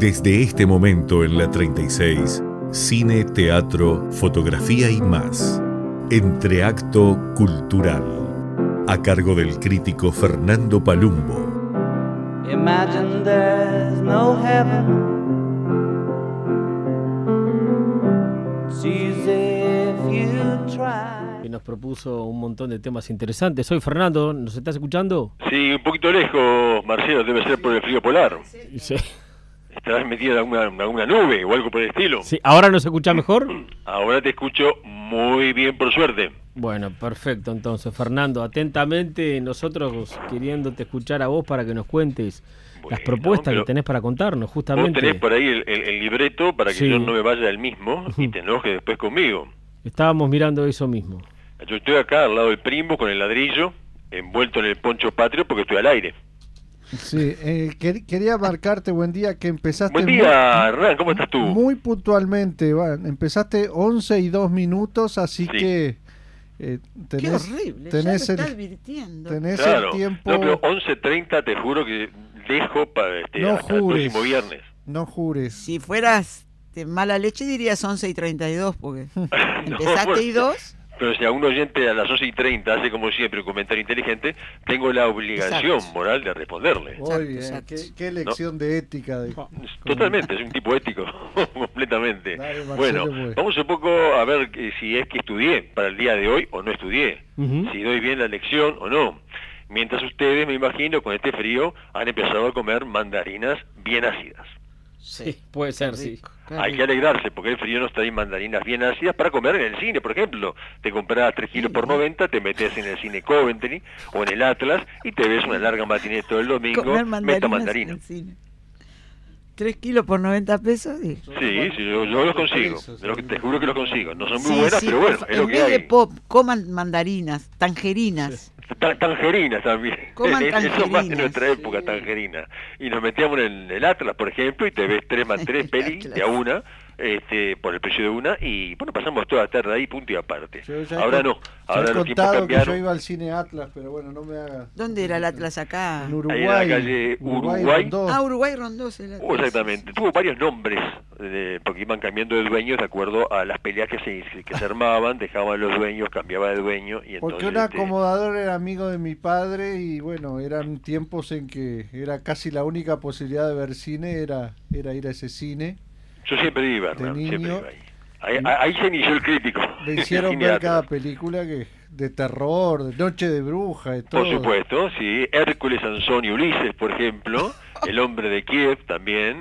Desde este momento en la 36, cine, teatro, fotografía y más. Entreacto Cultural, a cargo del crítico Fernando Palumbo. Imagine there's no heaven. It's easy if you try. Que nos propuso un montón de temas interesantes. Soy Fernando, ¿nos estás escuchando? Sí, un poquito lejos, Marcelo, debe ser por el frío polar. Sí. ¿Estarás metido en alguna nube o algo por el estilo? Sí, ¿ahora nos escucha mejor? Ahora te escucho muy bien, por suerte. Bueno, perfecto. Entonces, Fernando, atentamente, nosotros queriéndote escuchar a vos para que nos cuentes las propuestas que tenés para contarnos, justamente. Vos tenés por ahí el libreto para que Sí. yo no me vaya del mismo y te enojes después conmigo. Estábamos mirando eso mismo. Yo estoy acá al lado del primo con el ladrillo, envuelto en el poncho patrio porque estoy al aire. Sí, quería marcarte, buen día, que empezaste... Buen día, Hernán, ¿cómo estás tú? Muy puntualmente, empezaste 11:02, así Sí. que Qué tenés, horrible, tenés ya el, me está advirtiendo. tenés Claro, el tiempo... no, pero 11:30 te juro que dejo para No hasta el jures. próximo viernes. No jures. Si fueras de mala leche dirías 11:32, porque No, empezaste bueno, y 2. Pero si a un oyente a las 11:30 hace como siempre un comentario inteligente, tengo la obligación Exacto. moral de responderle. Muy bien, exacto. qué lección de ética. Totalmente, es un tipo ético, completamente. Dale, Marcelo, Bueno, pues. vamos un poco a ver si es que estudié para el día de hoy o no estudié, Ujú. si doy bien la lección o no. Mientras ustedes, me imagino, con este frío, han empezado a comer mandarinas bien ácidas. Sí, puede ser, sí. Hay que alegrarse, porque el frío nos trae mandarinas bien ácidas para comer en el cine, por ejemplo. Te compras 3 kilos por 90, te metes en el cine Coventry o en el Atlas y te ves una larga matinée todo el domingo, Comer meta mandarinas mandarina. en el cine. 3 kilos por 90 pesos. Sí, Sí, sí, yo los consigo. Te juro que los consigo. No son muy sí, buenas, sí, pero bueno, es lo en que vez de hay. pop, coman mandarinas, tangerinas. Tangerinas también. Coman Eso más en tangerinas. nuestra época, tangerinas. Y nos metíamos en el Atlas, por ejemplo, y te ves 3x3 pelis de a una, por el precio de una, y bueno, pasamos toda la tarde ahí, punto y aparte. Ahora no, ahora he los tiempos contado que yo cambiaron. iba al cine Atlas, pero bueno, no me haga... ¿Dónde era el Atlas acá? En Ahí en la Uruguay. calle Uruguay. Rondó. Ah, Uruguay Rondós. El Atlas. Exactamente, tuvo varios nombres, porque iban cambiando de dueños de acuerdo a las peleas que se armaban, dejaban los dueños, cambiaba de dueño, y entonces... Porque un acomodador era amigo de mi padre y bueno, eran tiempos en que era casi la única posibilidad de ver cine, era ir a ese cine. Yo siempre iba, de Hernán, siempre niño. iba ahí. Ahí se inició el crítico. Me hicieron El cine ver Atlas. cada película de terror, de Noche de Bruja, de todo. Por supuesto, sí. Hércules, Sansón y Ulises, por ejemplo. El hombre de Kiev también.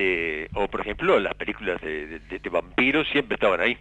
O por ejemplo, las películas de vampiros siempre estaban ahí.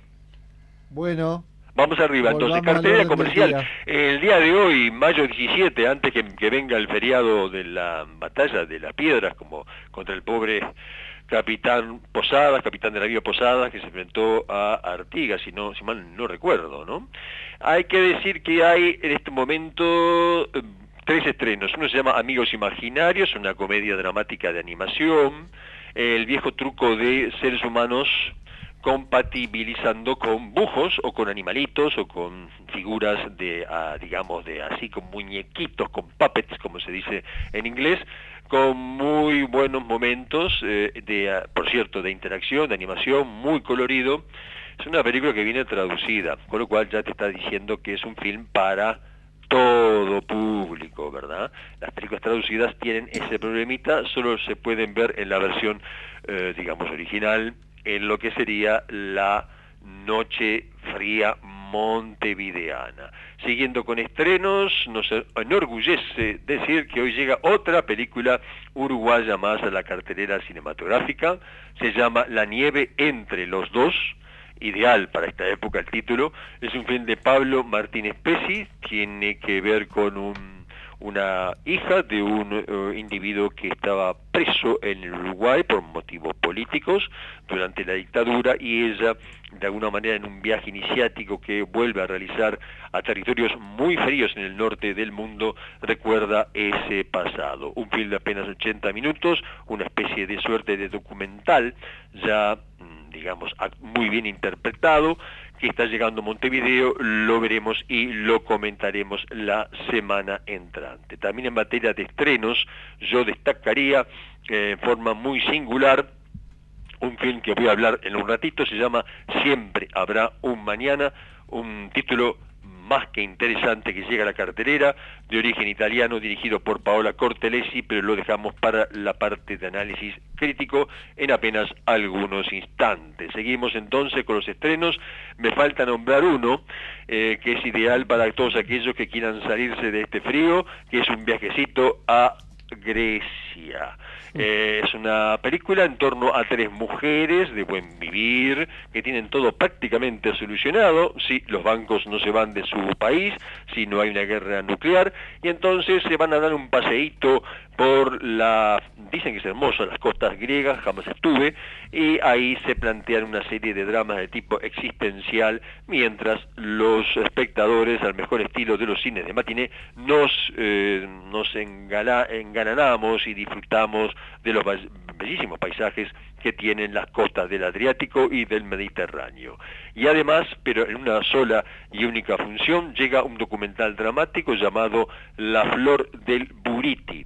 Bueno, Vamos arriba, entonces, volvamos al cartelera orden del comercial. día. El día de hoy, mayo 17, antes que venga el feriado de la batalla de las piedras, como contra el pobre capitán Posadas, capitán de la navío Posadas, que se enfrentó a Artigas, si mal no recuerdo, ¿no? Hay que decir que hay en este momento 3 estrenos. Uno se llama Amigos Imaginarios, una comedia dramática de animación. El viejo truco de seres humanos compatibilizando con bujos o con animalitos o con figuras digamos, así con muñequitos, con puppets, como se dice en inglés, con muy buenos momentos, por cierto, de interacción, de animación, muy colorido. Es una película que viene traducida, con lo cual ya te está diciendo que es un film para todo público, ¿verdad? Las películas traducidas tienen ese problemita, solo se pueden ver en la versión, digamos, original, en lo que sería la Noche Fría montevideana. Siguiendo con estrenos, nos enorgullece decir que hoy llega otra película uruguaya más a la cartelera cinematográfica. Se llama La nieve entre los dos. Ideal para esta época el título. Es un film de Pablo Martínez Pesi. Tiene que ver con una hija de un individuo que estaba preso en el Uruguay por motivos políticos durante la dictadura, y ella, de alguna manera, en un viaje iniciático que vuelve a realizar a territorios muy fríos en el norte del mundo, recuerda ese pasado. Un film de apenas 80 minutos, una especie de suerte de documental, ya digamos, muy bien interpretado, que está llegando a Montevideo. Lo veremos y lo comentaremos la semana entrante. También en materia de estrenos, yo destacaría en forma muy singular un film que voy a hablar en un ratito, se llama Siempre habrá un mañana, un título más que interesante que llega a la cartelera, de origen italiano, dirigido por Paola Cortelesi, pero lo dejamos para la parte de análisis crítico en apenas algunos instantes. Seguimos entonces con los estrenos. Me falta nombrar uno que es ideal para todos aquellos que quieran salirse de este frío, que es un viajecito a Grecia. Es una película en torno a 3 mujeres de buen vivir que tienen todo prácticamente solucionado si los bancos no se van de su país, si no hay una guerra nuclear, y entonces se van a dar un paseíto por dicen que es hermoso, las costas griegas, jamás estuve, y ahí se plantean una serie de dramas de tipo existencial, mientras los espectadores, al mejor estilo de los cines de matiné, nos engalanamos y disfrutamos de los bellísimos paisajes que tienen las costas del Adriático y del Mediterráneo. Y además, pero en una sola y única función, llega un documental dramático llamado La Flor del Buriti.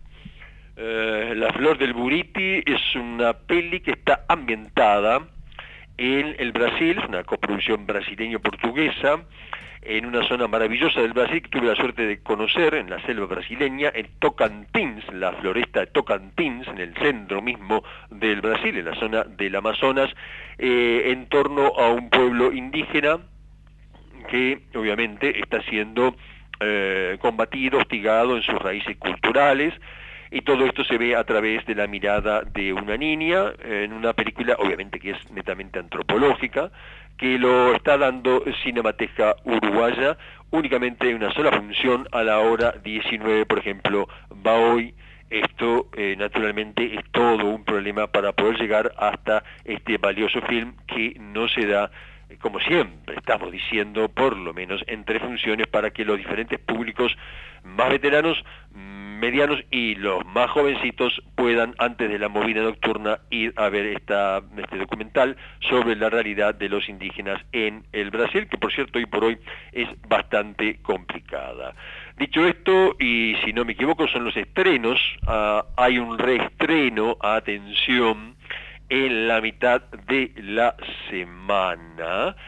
La Flor del Buriti es una peli que está ambientada en el Brasil, una coproducción brasileño-portuguesa, en una zona maravillosa del Brasil que tuve la suerte de conocer, en la selva brasileña, en Tocantins, la floresta de Tocantins, en el centro mismo del Brasil, en la zona del Amazonas, en torno a un pueblo indígena que obviamente está siendo combatido, hostigado en sus raíces culturales, y todo esto se ve a través de la mirada de una niña, en una película obviamente que es netamente antropológica, que lo está dando Cinemateca Uruguaya, únicamente en una sola función a la hora 19, por ejemplo, va hoy. Esto naturalmente es todo un problema para poder llegar hasta este valioso film que no se da, como siempre estamos diciendo, por lo menos en 3 funciones para que los diferentes públicos más veteranos, medianos y los más jovencitos puedan, antes de la movida nocturna, ir a ver este documental sobre la realidad de los indígenas en el Brasil, que por cierto hoy por hoy es bastante complicada. Dicho esto, y si no me equivoco, son los estrenos. Hay un reestreno, atención, en la mitad de la semana.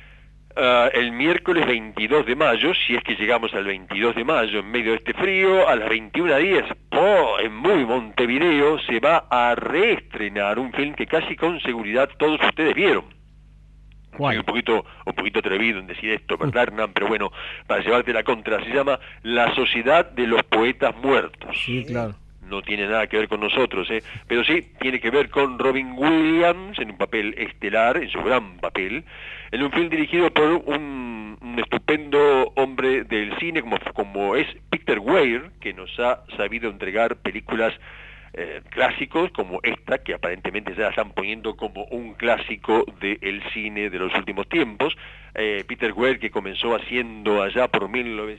El miércoles 22 de mayo, si es que llegamos al 22 de mayo en medio de este frío, a las 21:10, en muy Montevideo, se va a reestrenar un film que casi con seguridad todos ustedes vieron. ¿Cuál? Un poquito atrevido en decir esto, ¿verdad, Hernán? Pero bueno, para llevarte la contra, se llama La Sociedad de los Poetas Muertos. Sí, claro. No tiene nada que ver con nosotros, pero sí tiene que ver con Robin Williams en un papel estelar, en su gran papel, en un film dirigido por un estupendo hombre del cine como es Peter Weir, que nos ha sabido entregar películas clásicos como esta, que aparentemente ya la están poniendo como un clásico del cine de los últimos tiempos. Peter Weir, que comenzó haciendo allá por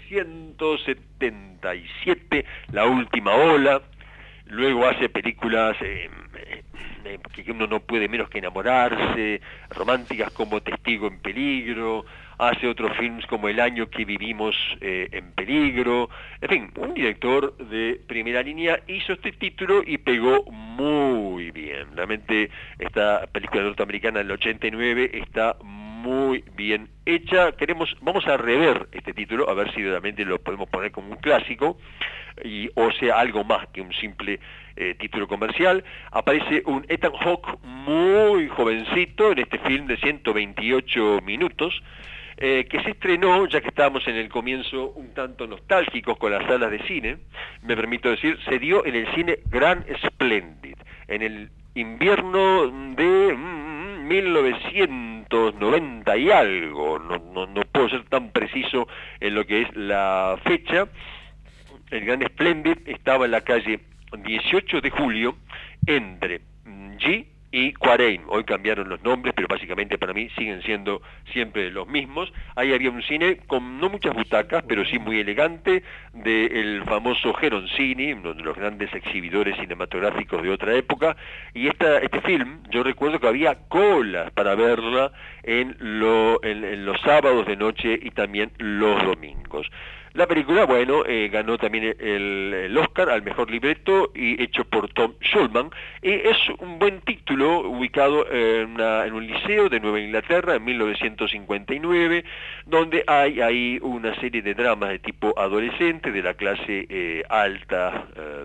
1977 La Última Ola, luego hace películas que uno no puede menos que enamorarse, románticas como Testigo en Peligro, hace otros films como El Año que Vivimos en Peligro, en fin, un director de primera línea. Hizo este título y pegó muy bien. Realmente esta película norteamericana del 89 está muy bien hecha. Vamos a rever este título, a ver si realmente lo podemos poner como un clásico, o sea, algo más que un simple título comercial. Aparece un Ethan Hawke muy jovencito en este film de 128 minutos, que se estrenó, ya que estábamos en el comienzo un tanto nostálgicos con las salas de cine, me permito decir, se dio en el cine Grand Splendid, en el invierno de 1990 y algo, no puedo ser tan preciso en lo que es la fecha. El Gran Splendid estaba en la calle 18 de julio, entre G y Quarein. Hoy cambiaron los nombres, pero básicamente para mí siguen siendo siempre los mismos. Ahí había un cine con no muchas butacas, pero sí muy elegante, del famoso Geroncini, uno de los grandes exhibidores cinematográficos de otra época. Y este film, yo recuerdo que había colas para verla en los sábados de noche y también los domingos. La película, bueno, ganó también el Oscar al mejor libreto y hecho por Tom Schulman, y es un buen título ubicado en un liceo de Nueva Inglaterra en 1959, donde hay ahí una serie de dramas de tipo adolescente de la clase alta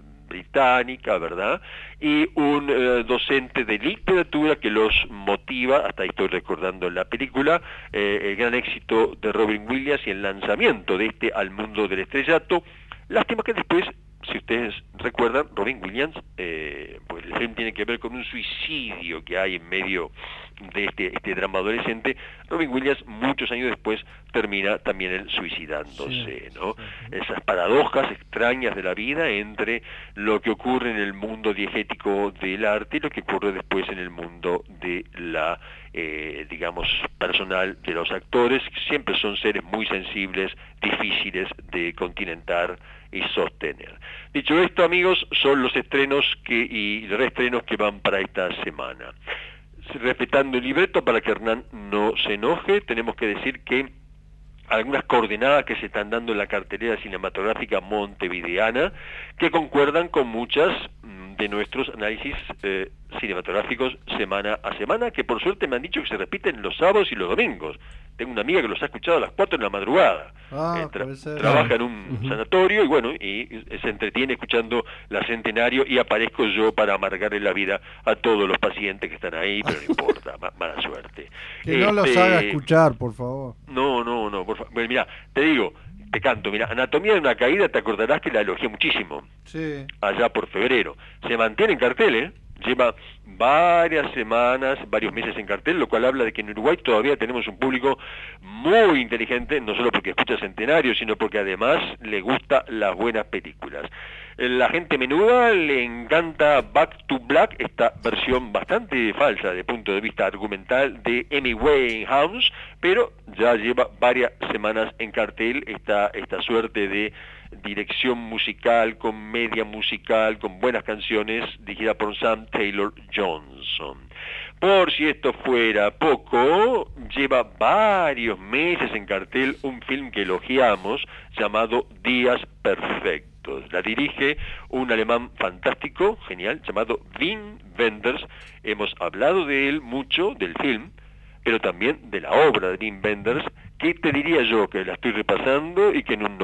británica, ¿verdad? Y un docente de literatura que los motiva, hasta ahí estoy recordando la película, el gran éxito de Robin Williams y el lanzamiento de este al mundo del estrellato. Lástima que después, si ustedes recuerdan, Robin Williams, pues el film tiene que ver con un suicidio que hay en medio de este drama adolescente. Robin Williams, muchos años después, termina también él suicidándose, ¿no? Esas paradojas extrañas de la vida entre lo que ocurre en el mundo diegético del arte y lo que ocurre después en el mundo de la, digamos, personal de los actores. Siempre son seres muy sensibles, difíciles de continentar y sostener. Dicho esto, amigos, son los estrenos y reestrenos que van para esta semana. Respetando el libreto, para que Hernán no se enoje, tenemos que decir que algunas coordenadas que se están dando en la cartelera cinematográfica montevideana, que concuerdan con muchas de nuestros análisis cinematográficos semana a semana, que por suerte me han dicho que se repiten los sábados y los domingos. Tengo una amiga que los ha escuchado a las 4 de la madrugada. Trabaja en un sanatorio y bueno, y se entretiene escuchando la Centenario, y aparezco yo para amargarle la vida a todos los pacientes que están ahí, pero no importa, mala suerte. Que no los haga escuchar, por favor. No, por favor. Bueno, mira, te digo, te canto, mira, Anatomía de una caída, te acordarás que la elogié muchísimo. Sí. Allá por febrero. Se mantiene en cartel, lleva varias semanas, varios meses en cartel, lo cual habla de que en Uruguay todavía tenemos un público muy inteligente, no solo porque escucha Centenario, sino porque además le gusta las buenas películas. La gente menuda le encanta Back to Black, esta versión bastante falsa desde el punto de vista argumental de Amy Winehouse, pero ya lleva varias semanas en cartel esta suerte de dirección musical, comedia musical, con buenas canciones, dirigida por Sam Taylor Johnson. Por si esto fuera poco, lleva varios meses en cartel un film que elogiamos, llamado Días Perfectos. La dirige un alemán fantástico, genial, llamado Wim Wenders. Hemos hablado de él mucho, del film, pero también de la obra de Wim Wenders, que te diría yo que la estoy repasando y que en un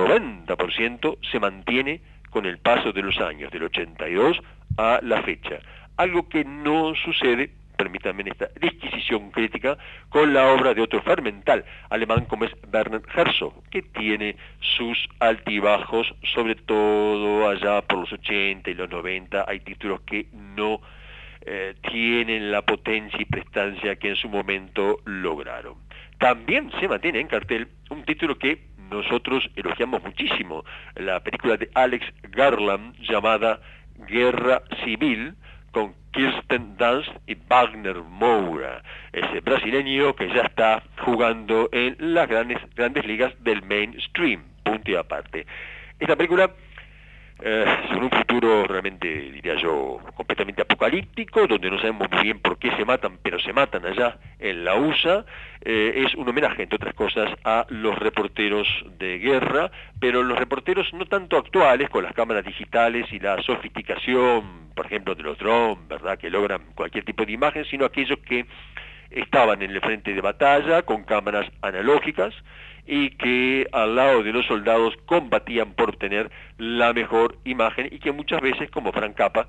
90% se mantiene con el paso de los años, del 82 a la fecha. Algo que no sucede, permítanme esta disquisición crítica, con la obra de otro fermental alemán como es Werner Herzog, que tiene sus altibajos, sobre todo allá por los 80 y los 90, hay títulos que no tienen la potencia y prestancia que en su momento lograron. También se mantiene en cartel un título que nosotros elogiamos muchísimo, la película de Alex Garland llamada Guerra Civil, con Kirsten Dunst y Wagner Moura, ese brasileño que ya está jugando en las grandes ligas del mainstream, punto y aparte. Esta película, sobre un futuro realmente, diría yo, completamente apocalíptico, donde no sabemos muy bien por qué se matan, pero se matan allá en la USA, es un homenaje, entre otras cosas, a los reporteros de guerra, pero los reporteros no tanto actuales, con las cámaras digitales y la sofisticación, por ejemplo, de los drones, ¿verdad?, que logran cualquier tipo de imagen, sino aquellos que estaban en el frente de batalla con cámaras analógicas y que al lado de los soldados combatían por obtener la mejor imagen y que muchas veces, como Frank Capra,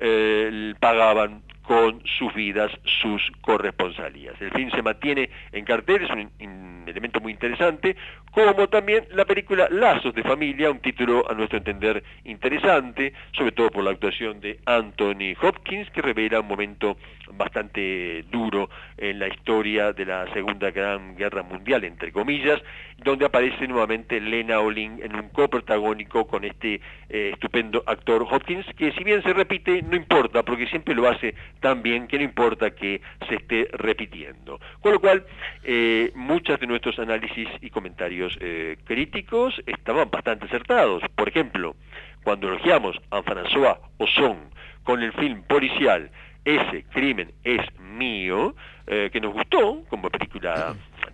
pagaban con sus vidas sus corresponsalías. El film se mantiene en cartel, es un elemento muy interesante, como también la película Lazos de Familia, un título a nuestro entender interesante, sobre todo por la actuación de Anthony Hopkins, que revela un momento bastante duro en la historia de la Segunda Gran Guerra Mundial, entre comillas, donde aparece nuevamente Lena Olin en un coprotagónico con este estupendo actor Hopkins, que si bien se repite, no importa, porque siempre lo hace tan bien que no importa que se esté repitiendo. Con lo cual, muchos de nuestros análisis y comentarios críticos estaban bastante acertados. Por ejemplo, cuando elogiamos a François Ozon con el film policial Ese crimen es mío, que nos gustó como película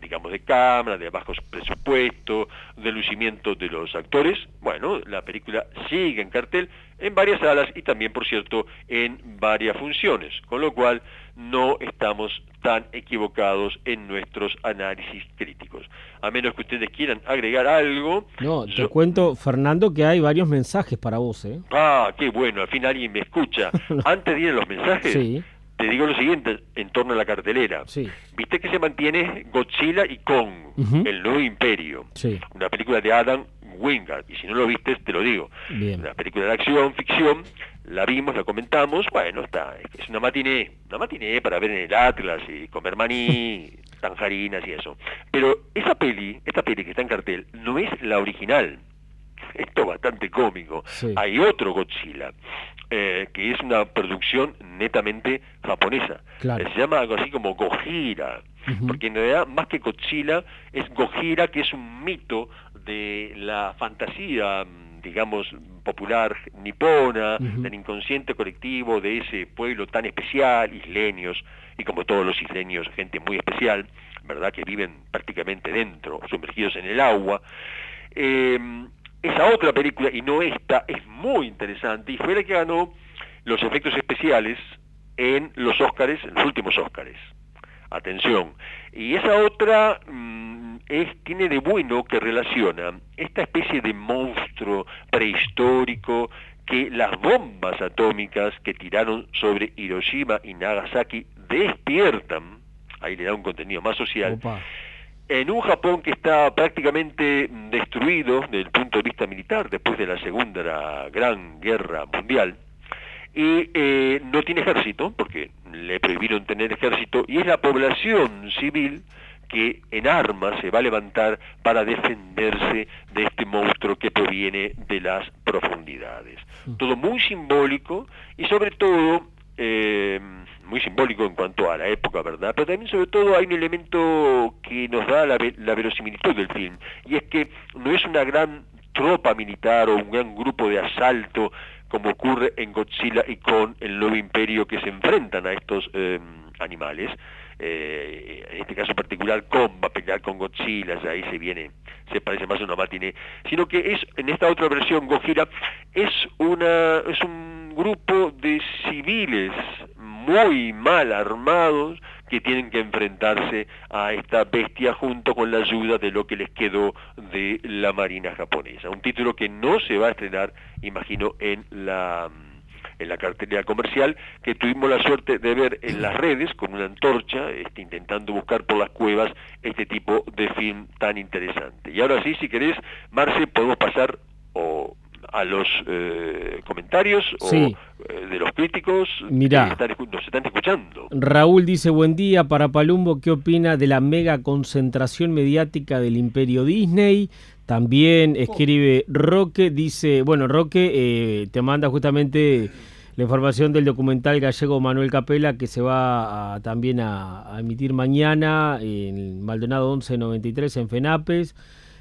digamos, de cámara, de bajo presupuesto, de lucimiento de los actores. Bueno, la película sigue en cartel en varias salas y también, por cierto, en varias funciones, con lo cual no estamos tan equivocados en nuestros análisis críticos. A menos que ustedes quieran agregar algo. No, te cuento, Fernando, que hay varios mensajes para vos, ¿eh? Ah, qué bueno, al fin alguien me escucha. Antes de ir a los mensajes, Sí. te digo lo siguiente en torno a la cartelera. Sí. Viste que se mantiene Godzilla y Kong, Ujú. el nuevo imperio, Sí. una película de Adam Wingard, y si no lo viste, te lo digo. Bien. Una película de acción, ficción, la vimos, la comentamos, bueno, es una matiné para ver en el Atlas y comer maní, tanjarinas y eso. Pero esta peli que está en cartel, no es la original. Esto es bastante cómico. Sí. Hay otro Godzilla, que es una producción netamente japonesa. Claro. Se llama algo así como Gojira, Ujú. porque en realidad más que Godzilla es Gojira, que es un mito de la fantasía, digamos, popular nipona, Ujú. del inconsciente colectivo de ese pueblo tan especial, isleños, y como todos los isleños, gente muy especial, ¿verdad?, que viven prácticamente dentro, sumergidos en el agua. Esa otra película, y no esta, es muy interesante, y fue la que ganó los efectos especiales en los Óscares, en los últimos Óscares. Atención. Y esa otra tiene de bueno que relaciona esta especie de monstruo prehistórico que las bombas atómicas que tiraron sobre Hiroshima y Nagasaki despiertan, ahí le da un contenido más social, Opa. en un Japón que está prácticamente destruido desde el punto de vista militar después de la Segunda Gran Guerra Mundial, y no tiene ejército, porque le prohibieron tener ejército, y es la población civil que en armas se va a levantar para defenderse de este monstruo que proviene de las profundidades. Todo muy simbólico, y sobre todo muy simbólico en cuanto a la época, ¿verdad? Pero también sobre todo hay un elemento que nos da la verosimilitud del film, y es que no es una gran tropa militar o un gran grupo de asalto como ocurre en Godzilla y con el nuevo imperio, que se enfrentan a estos animales. En este caso particular, Kong va a pelear con Godzilla, ahí se parece más a una matiné, sino que en esta otra versión, Gojira, es un grupo de civiles muy mal armados que tienen que enfrentarse a esta bestia junto con la ayuda de lo que les quedó de la marina japonesa. Un título que no se va a estrenar, imagino, en la cartelera comercial, que tuvimos la suerte de ver en las redes con una antorcha, intentando buscar por las cuevas este tipo de film tan interesante. Y ahora sí, si querés, Marce, podemos pasar a los comentarios Sí. De los críticos. Mirá. Que nos están escuchando. Raúl dice, buen día, para Palumbo, ¿qué opina de la mega concentración mediática del imperio Disney? También escribe Roque, dice, bueno, Roque te manda justamente la información del documental gallego Manuel Capela, que se va también a emitir mañana en Maldonado 1193 en FENAPES.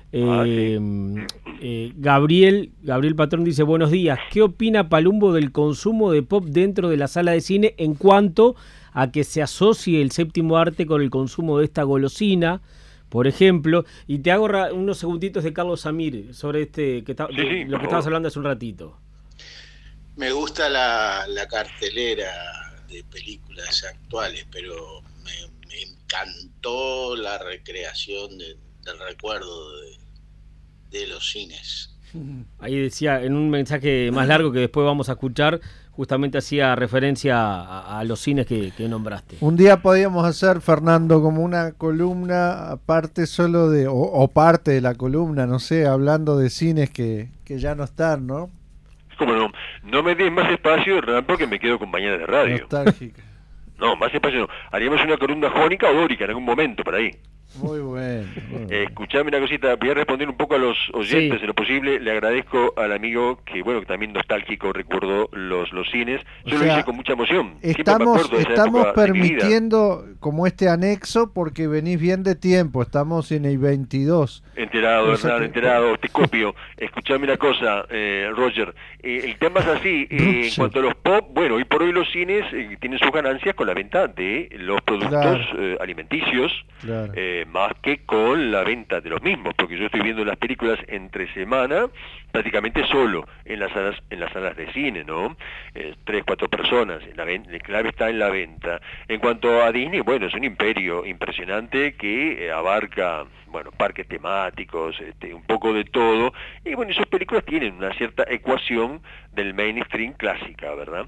Gabriel Patrón dice, buenos días, ¿qué opina Palumbo del consumo de pop dentro de la sala de cine en cuanto a que se asocie el séptimo arte con el consumo de esta golosina, por ejemplo? Y te hago unos segunditos de Carlos Samir sobre lo que estabas hablando hace un ratito. Me gusta la cartelera de películas actuales, pero me encantó la recreación del recuerdo de los cines. Ahí decía, en un mensaje más largo que después vamos a escuchar, justamente hacía referencia a los cines que nombraste. Un día podíamos hacer, Fernando, como una columna aparte solo o parte de la columna, no sé, hablando de cines que ya no están, ¿no? ¿Cómo no? No me des más espacio, Hernán, porque me quedo con Mañana de Radio. Nostálgica. No, más espacio no. Haríamos una columna jónica o dórica en algún momento, por ahí. Muy bueno. Escuchame una cosita, voy a responder un poco a los oyentes, Sí. en lo posible. Le agradezco al amigo que también nostálgico recordó los cines. Yo lo hice con mucha emoción. Siempre me acuerdo de esa Estamos época de mi vida. permitiendo como este anexo porque venís bien de tiempo, estamos en el 22. Enterado, O sea Hernán, que- enterado, te copio. Escuchame una cosa, Roger. El tema es así, en Roger. cuanto a los pop, bueno, hoy por hoy los cines tienen sus ganancias con la venta de los productos Claro. alimenticios, Claro. más que con la venta de los mismos, porque yo estoy viendo las películas entre semana prácticamente solo en las salas de cine, ¿no? 3, 4 personas, la clave está en la venta. En cuanto a Disney, bueno, es un imperio impresionante que abarca, bueno, parques temáticos, un poco de todo, y bueno, esas películas tienen una cierta ecuación del mainstream clásica, ¿verdad?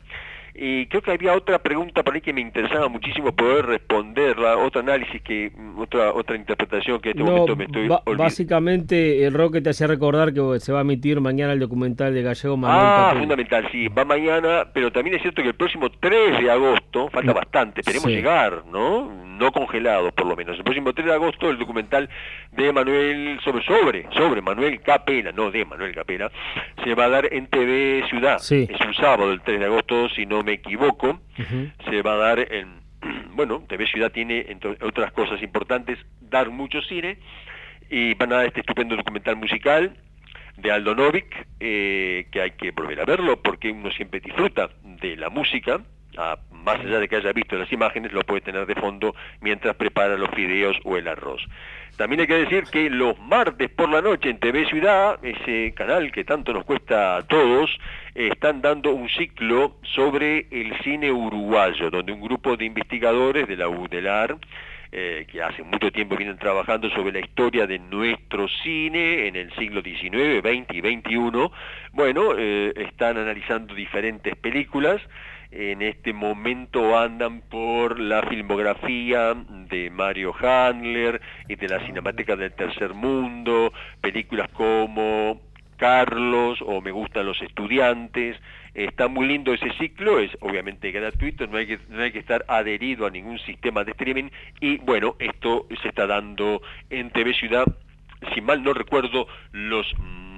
Y creo que había otra pregunta por ahí que me interesaba muchísimo poder responderla, otro análisis, otra interpretación que en este momento me estoy olvidando. Básicamente, el Roque te hacía recordar que se va a emitir mañana el documental de Gallego Manuel Capelli. Fundamental, sí, va mañana, pero también es cierto que el próximo 3 de agosto, falta bastante, esperemos llegar, ¿no? No congelado, por lo menos. El próximo 3 de agosto, el documental de Manuel, sobre Manuel Capela, no de Manuel Capela, se va a dar en TV Ciudad. Sí. Es un sábado, el 3 de agosto, si no me equivoco. Se va a dar en, bueno, TV Ciudad tiene, entre otras cosas importantes, dar mucho cine, y van a dar este estupendo documental musical de Aldo Novik, que hay que volver a verlo, porque uno siempre disfruta de la música, más allá de que haya visto las imágenes, lo puede tener de fondo mientras prepara los fideos o el arroz. También hay que decir que los martes por la noche en TV Ciudad, ese canal que tanto nos cuesta a todos, están dando un ciclo sobre el cine uruguayo, donde un grupo de investigadores de la UDELAR, que hace mucho tiempo vienen trabajando sobre la historia de nuestro cine en el siglo XIX, XX y XXI, bueno, están analizando diferentes películas. En este momento andan por la filmografía de Mario Handler y de la Cinemateca del Tercer Mundo, películas como Carlos o Me gustan los estudiantes. Está muy lindo ese ciclo, es obviamente gratuito, no hay que estar adherido a ningún sistema de streaming, y bueno, esto se está dando en TV Ciudad, si mal no recuerdo, los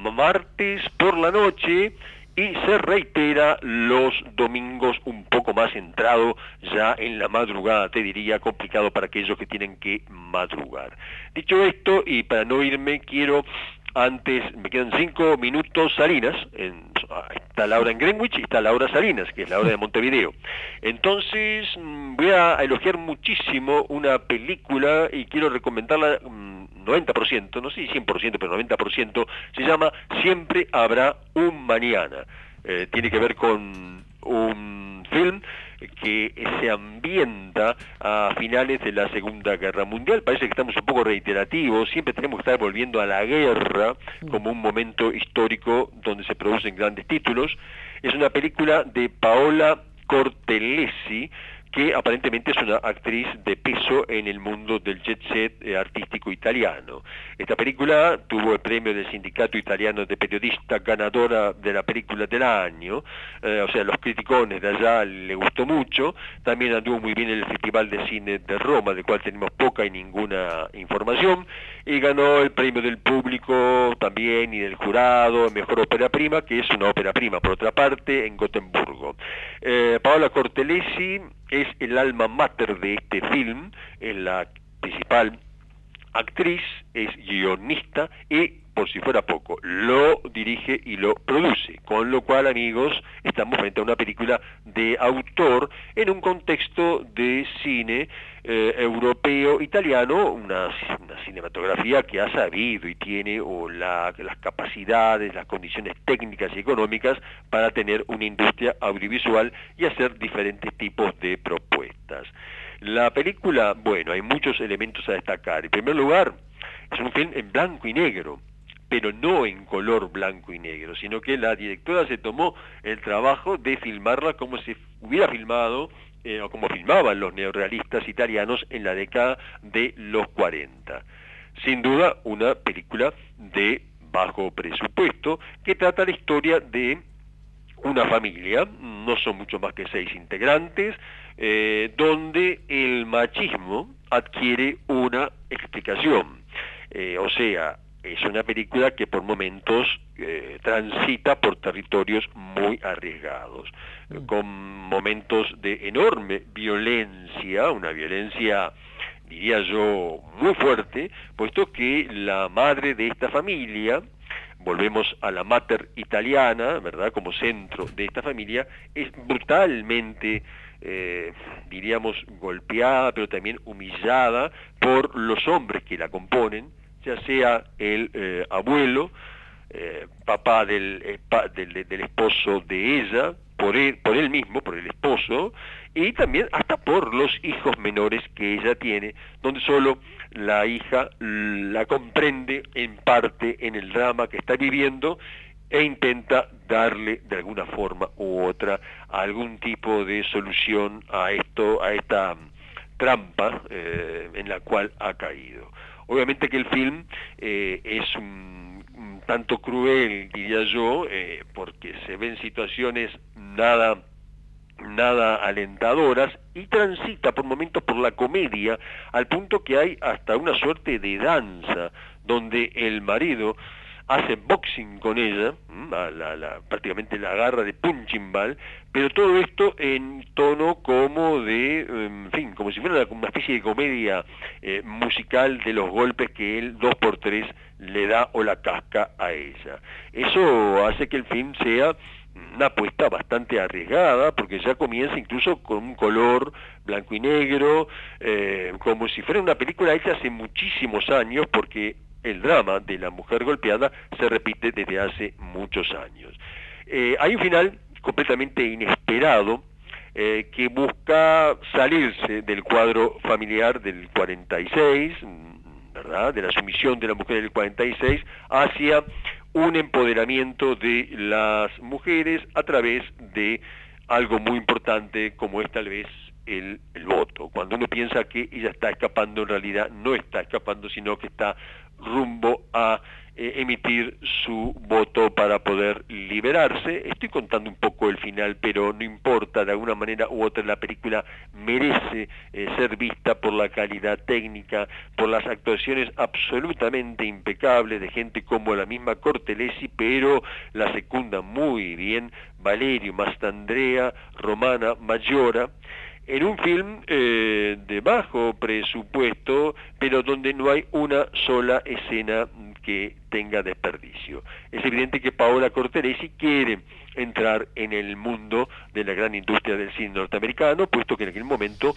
martes por la noche, y se reitera los domingos un poco más entrado ya en la madrugada, te diría, complicado para aquellos que tienen que madrugar. Dicho esto, y para no irme, antes, me quedan 5 minutos, Salinas, está la hora en Greenwich y está la hora Salinas, que es la hora de Montevideo. Entonces, voy a elogiar muchísimo una película y quiero recomendarla 90%, no sé si 100%, pero 90%, se llama Siempre habrá un mañana. Tiene que ver con un film que se ambienta a finales de la Segunda Guerra Mundial. Parece que estamos un poco reiterativos, siempre tenemos que estar volviendo a la guerra como un momento histórico donde se producen grandes títulos. Es una película de Paola Cortellesi, que aparentemente es una actriz de peso en el mundo del jet set artístico italiano. Esta película tuvo el premio del Sindicato Italiano de Periodistas, ganadora de la película del año, o sea, los criticones de allá le gustó mucho. También anduvo muy bien en el Festival de Cine de Roma, del cual tenemos poca y ninguna información, y ganó el premio del público también y del jurado, mejor ópera prima, que es una ópera prima, por otra parte, en Gotemburgo. Paola Cortellesi es el alma mater de este film, es la principal actriz, es guionista y, por si fuera poco, lo dirige y lo produce, con lo cual, amigos, estamos frente a una película de autor en un contexto de cine europeo, italiano, una cinematografía que ha sabido y tiene las capacidades, las condiciones técnicas y económicas para tener una industria audiovisual y hacer diferentes tipos de propuestas. La película, bueno, hay muchos elementos a destacar. En primer lugar, es un film en blanco y negro, pero no en color blanco y negro, sino que la directora se tomó el trabajo de filmarla como si hubiera filmado, o como filmaban los neorrealistas italianos en la década de los 40. Sin duda, una película de bajo presupuesto que trata la historia de una familia, no son mucho más que 6 integrantes, donde el machismo adquiere una explicación. O sea, es una película que por momentos transita por territorios muy arriesgados, con momentos de enorme violencia, una violencia, diría yo, muy fuerte, puesto que la madre de esta familia, volvemos a la mater italiana, ¿verdad?, como centro de esta familia, es brutalmente, diríamos, golpeada, pero también humillada por los hombres que la componen, ya sea el abuelo, papá del esposo de ella, por él mismo, por el esposo, y también hasta por los hijos menores que ella tiene, donde solo la hija la comprende en parte en el drama que está viviendo e intenta darle de alguna forma u otra algún tipo de solución a esta trampa en la cual ha caído. Obviamente que el film es un tanto cruel, diría yo, porque se ven situaciones nada alentadoras y transita por momentos por la comedia, al punto que hay hasta una suerte de danza, donde el marido hace boxing con ella, prácticamente la agarra de punching ball, pero todo esto en tono como de, en fin, como si fuera una especie de comedia musical de los golpes que él 2x3 le da o la casca a ella. Eso hace que el film sea una apuesta bastante arriesgada, porque ya comienza incluso con un color blanco y negro, como si fuera una película hecha hace muchísimos años, porque el drama de la mujer golpeada se repite desde hace muchos años. Hay un final completamente inesperado que busca salirse del cuadro familiar del 46, ¿verdad?, de la sumisión de la mujer del 46, hacia un empoderamiento de las mujeres a través de algo muy importante como es tal vez el voto. Cuando uno piensa que ella está escapando, en realidad no está escapando, sino que está rumbo a emitir su voto para poder liberarse. Estoy contando un poco el final, pero no importa, de alguna manera u otra la película merece ser vista por la calidad técnica, por las actuaciones absolutamente impecables de gente como la misma Cortelesi, pero la secunda muy bien Valerio Mastandrea, Romana Mayora, en un film de bajo presupuesto, pero donde no hay una sola escena que tenga desperdicio. Es evidente que Paola Cortelesi quiere entrar en el mundo de la gran industria del cine norteamericano, puesto que en aquel momento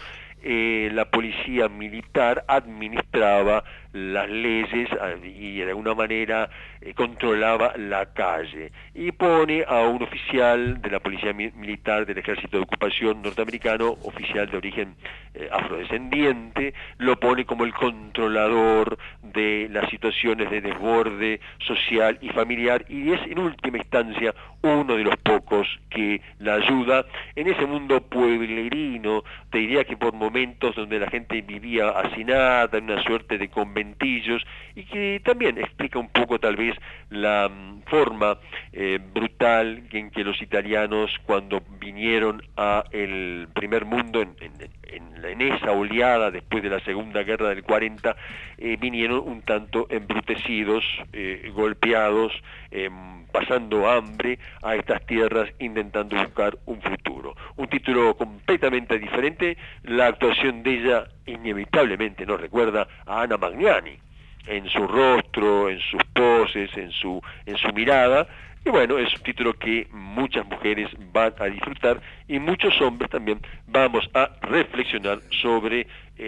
la policía militar administraba las leyes y de alguna manera controlaba la calle, y pone a un oficial de la policía militar del ejército de ocupación norteamericano, oficial de origen afrodescendiente, lo pone como el controlador de las situaciones de desborde social y familiar, y es en última instancia uno de los pocos que la ayuda en ese mundo pueblerino, te diría que por momentos donde la gente vivía hacinada en una suerte de conventillos, y que también explica un poco tal vez la forma brutal en que los italianos, cuando vinieron a el primer mundo en esa oleada después de la Segunda Guerra del 40, vinieron un tanto embrutecidos, golpeados, pasando hambre a estas tierras, intentando buscar un futuro. Un título completamente diferente. La actuación de ella inevitablemente nos recuerda a Anna Magnani, en su rostro, en sus poses, en su mirada. Y bueno, es un título que muchas mujeres van a disfrutar, y muchos hombres también vamos a reflexionar sobre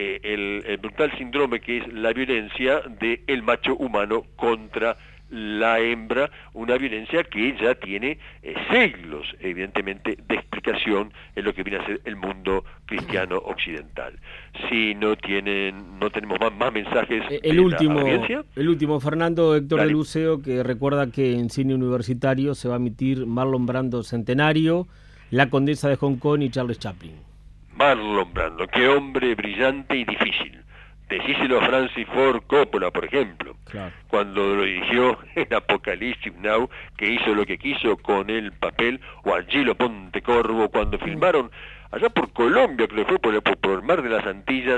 el brutal síndrome que es la violencia del macho humano contra la hembra, una violencia que ya tiene siglos, evidentemente, de explicación en lo que viene a ser el mundo cristiano occidental. Si no tenemos más mensajes el de último, la audiencia. El último, Fernando, Héctor Dale. de Luceo, que recuerda que en cine universitario se va a emitir Marlon Brando Centenario, La Condesa de Hong Kong y Charles Chaplin. Marlon Brando, qué hombre brillante y difícil. Decíselo a Francis Ford Coppola, por ejemplo, Claro. cuando lo dirigió en Apocalypse Now, que hizo lo que quiso con el papel, o a Gillo Pontecorvo cuando filmaron allá por Colombia, que fue por el mar de las Antillas,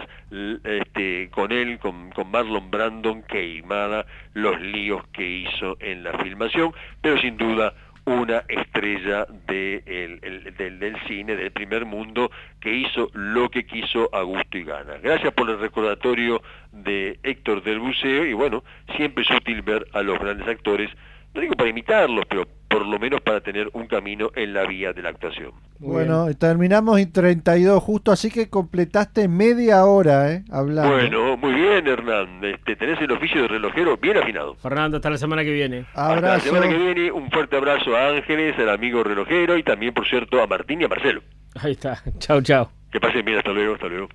con él, con Marlon Brando, queimada los líos que hizo en la filmación, pero sin duda una estrella del cine, del primer mundo, que hizo lo que quiso a gusto y gana. Gracias por el recordatorio de Héctor del Buceo, y bueno, siempre es útil ver a los grandes actores no digo para imitarlos, pero por lo menos para tener un camino en la vía de la actuación. Bueno, terminamos en 32 justo, así que completaste media hora, hablando. Bueno, muy bien, Hernán. Tenés el oficio de relojero bien afinado. Fernando, hasta la semana que viene. Hasta la semana que viene, un fuerte abrazo a Ángeles, al amigo relojero y también, por cierto, a Martín y a Marcelo. Ahí está. Chau, chau. Que pasen bien, hasta luego, hasta luego.